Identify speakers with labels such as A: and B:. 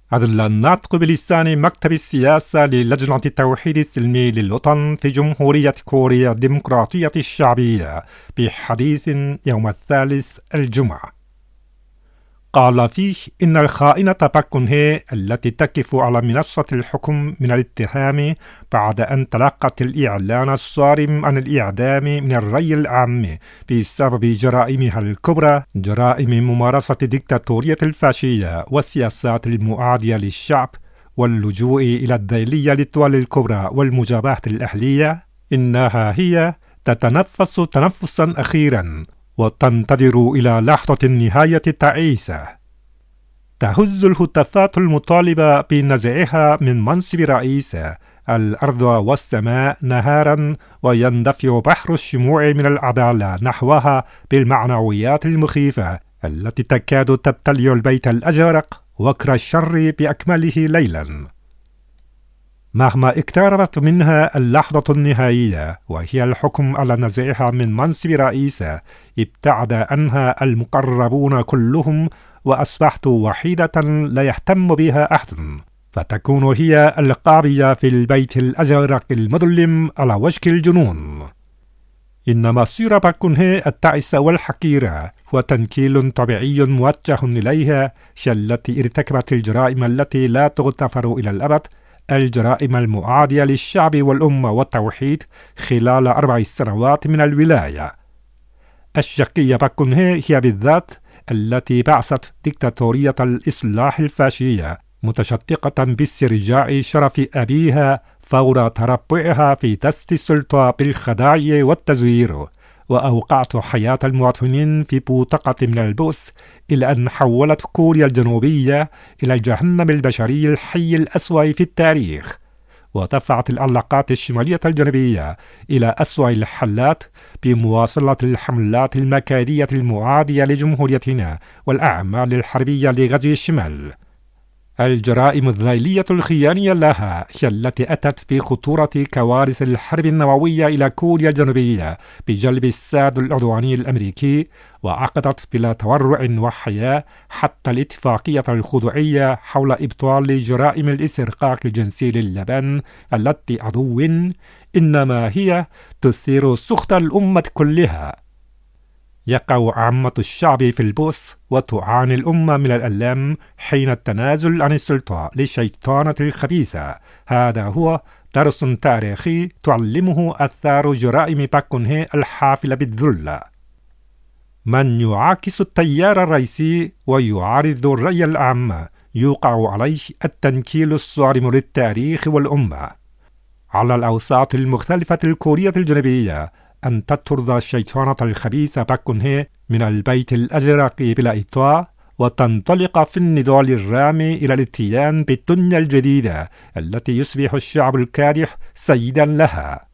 A: أدلى الناطق بلسان مكتب السياسة للجنة التوحيد السلمي للوطن في جمهورية كوريا الديمقراطية الشعبية بحديث يوم الثالث الجمعة. قال فيه إن الخائنة باك كون هي التي تقف على منصة الحكم من الاتهام بعد أن تلقت الإعلان الصارم عن الإعدام من الرأي العام بسبب جرائمها الكبرى، جرائم ممارسة الديكتاتورية الفاشية والسياسات المعادية للشعب واللجوء إلى الذيلية للدول الكبرى والمجابهة الأهلية، إنها هي تتنفس تنفسا أخيرا وتنتظر إلى لحظة النهاية التعيسة. تهز الهتافات المطالبة بنزعها من منصب رئيسة الأرض والسماء نهارا، ويندفع بحر الشموع من العدالة نحوها بالمعنويات المخيفة التي تكاد تبتلع البيت الأزرق وكر الشر بأكمله ليلا. مهما اقتربت منها اللحظة النهائية وهي الحكم على نزعها من منصب رئيسة، ابتعد عنها المقربون كلهم وأصبحت وحيدة لا يهتم بها أحد، فتكون هي القاضية في البيت الأزرق المظلم على وشك الجنون. إن مصير باك كون هي التعيسة والحقيرة هو تنكيل طبيعي موجه إليها، التي ارتكبت الجرائم التي لا تغتفر إلى الأبد، الجرائم المعادية للشعب والأمة والتوحيد خلال 4 سنوات من الولاية. الشقية باك كون هي بالذات التي بعثت ديكتاتورية الإصلاح الفاشية متشدقة باسترجاع شرف أبيها فور تربعها في دست السلطة بالخداع والتزوير، وأوقعت حياة المواطنين في بوتقة من البؤس، إلى أن حولت كوريا الجنوبية إلى الجهنم البشري الحي الأسوأ في التاريخ، ودفعت العلاقات الشمالية الجنوبية إلى أسوأ الحالات بمواصلة الحملات المكائدية المعادية لجمهوريتنا والأعمال الحربية لغزو الشمال. الجرائم الذيلية الخيانية لها هي التي أتت بخطورة كوارث الحرب النووية إلى كوريا الجنوبية بجلب الساد العدواني الأمريكي، وعقدت بلا تورع وحياة حتى الاتفاقية الخضوعية حول إبطال جرائم الاسترقاق الجنسي لليابان التي عدو إنما هي تثير سخط الأمة كلها. يقع عامة الشعب في البؤس، وتعاني الأمة من الألم حين التنازل عن السلطة للشيطانة الخبيثة. هذا هو درس تاريخي تعلمه آثار جرائم باك كون هي الحافلة بالذل. من يعاكس التيار الرئيسي ويعارض الرأي العام يوقع عليه التنكيل الصارم للتاريخ والأمة. على الأوساط المختلفة الكورية الجنوبية أن تطرد الشيطانة الخبيثة باك كون هي من البيت الأزرق بلا إطاع، وتنطلق في النضال الرامي إلى الاتيان بالدنيا الجديدة التي يصبح الشعب الكادح سيدا لها.